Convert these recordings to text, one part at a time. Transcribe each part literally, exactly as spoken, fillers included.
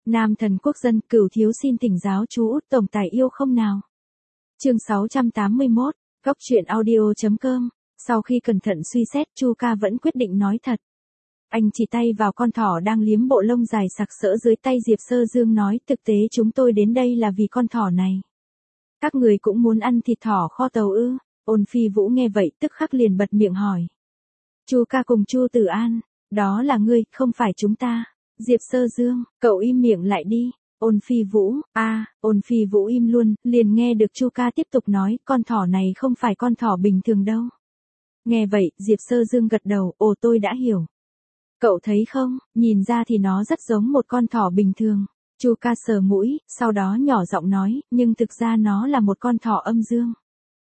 Nam thần quốc dân, Cửu thiếu xin thỉnh giáo chú Út tổng tài yêu không nào. Chương sáu trăm tám mươi mốt, góc truyện audio chấm com. Sau khi cẩn thận suy xét, Chu ca vẫn quyết định nói thật. Anh chỉ tay vào con thỏ đang liếm bộ lông dài sặc sỡ dưới tay Diệp Sơ Dương nói, thực tế chúng tôi đến đây là vì con thỏ này. Các người cũng muốn ăn thịt thỏ kho tàu ư? Ôn Phi Vũ nghe vậy tức khắc liền bật miệng hỏi. Chu ca cùng Chu Tử An, đó là ngươi, không phải chúng ta. Diệp Sơ Dương, cậu im miệng lại đi. Ôn Phi Vũ, a, à, Ôn Phi Vũ im luôn, liền nghe được Chu ca tiếp tục nói, con thỏ này không phải con thỏ bình thường đâu. Nghe vậy, Diệp Sơ Dương gật đầu, ồ tôi đã hiểu. Cậu thấy không, nhìn ra thì nó rất giống một con thỏ bình thường. Chu ca sờ mũi, sau đó nhỏ giọng nói, nhưng thực ra nó là một con thỏ âm dương.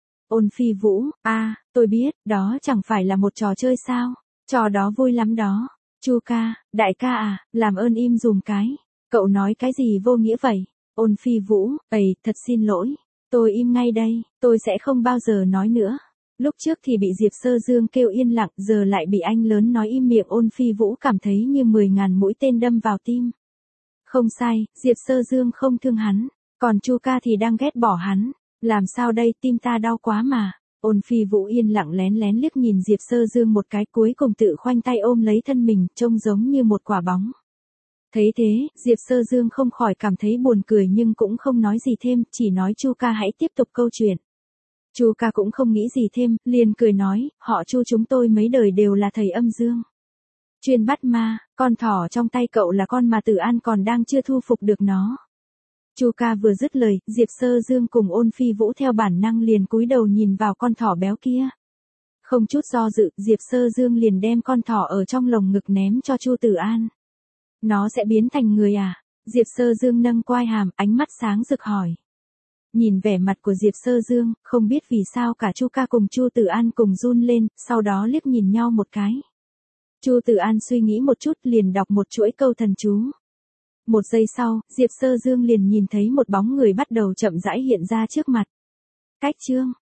Ôn Phi Vũ, a, à, tôi biết, đó chẳng phải là một trò chơi sao? Trò đó vui lắm đó. Chu ca, đại ca à, làm ơn im dùm cái. Cậu nói cái gì vô nghĩa vậy? Ôn Phi Vũ, ầy, thật xin lỗi. Tôi im ngay đây, tôi sẽ không bao giờ nói nữa. Lúc trước thì bị Diệp Sơ Dương kêu yên lặng, giờ lại bị anh lớn nói im miệng. Ôn Phi Vũ cảm thấy như mười ngàn mũi tên đâm vào tim. Không sai, Diệp Sơ Dương không thương hắn, còn Chu ca thì đang ghét bỏ hắn. Làm sao đây, tim ta đau quá mà. Ôn Phi Vũ yên lặng lén lén liếc nhìn Diệp Sơ Dương một cái, cuối cùng tự khoanh tay ôm lấy thân mình, trông giống như một quả bóng. Thấy thế, Diệp Sơ Dương không khỏi cảm thấy buồn cười nhưng cũng không nói gì thêm, chỉ nói Chu ca hãy tiếp tục câu chuyện. Chu ca cũng không nghĩ gì thêm, liền cười nói, họ Chu chúng tôi mấy đời đều là thầy âm dương. Chuyên bắt ma, con thỏ trong tay cậu là con mà Tử An còn đang chưa thu phục được nó. Chu ca vừa dứt lời, Diệp Sơ Dương cùng Ôn Phi Vũ theo bản năng liền cúi đầu nhìn vào con thỏ béo kia. Không chút do dự, Diệp Sơ Dương liền đem con thỏ ở trong lồng ngực ném cho Chu Tử An. Nó sẽ biến thành người à? Diệp Sơ Dương nâng quai hàm, ánh mắt sáng rực hỏi. Nhìn vẻ mặt của Diệp Sơ Dương, không biết vì sao cả Chu ca cùng Chu Tử An cùng run lên, sau đó liếc nhìn nhau một cái. Chu Tử An suy nghĩ một chút liền đọc một chuỗi câu thần chú. Một giây sau, Diệp Sơ Dương liền nhìn thấy một bóng người bắt đầu chậm rãi hiện ra trước mặt. Cách chương,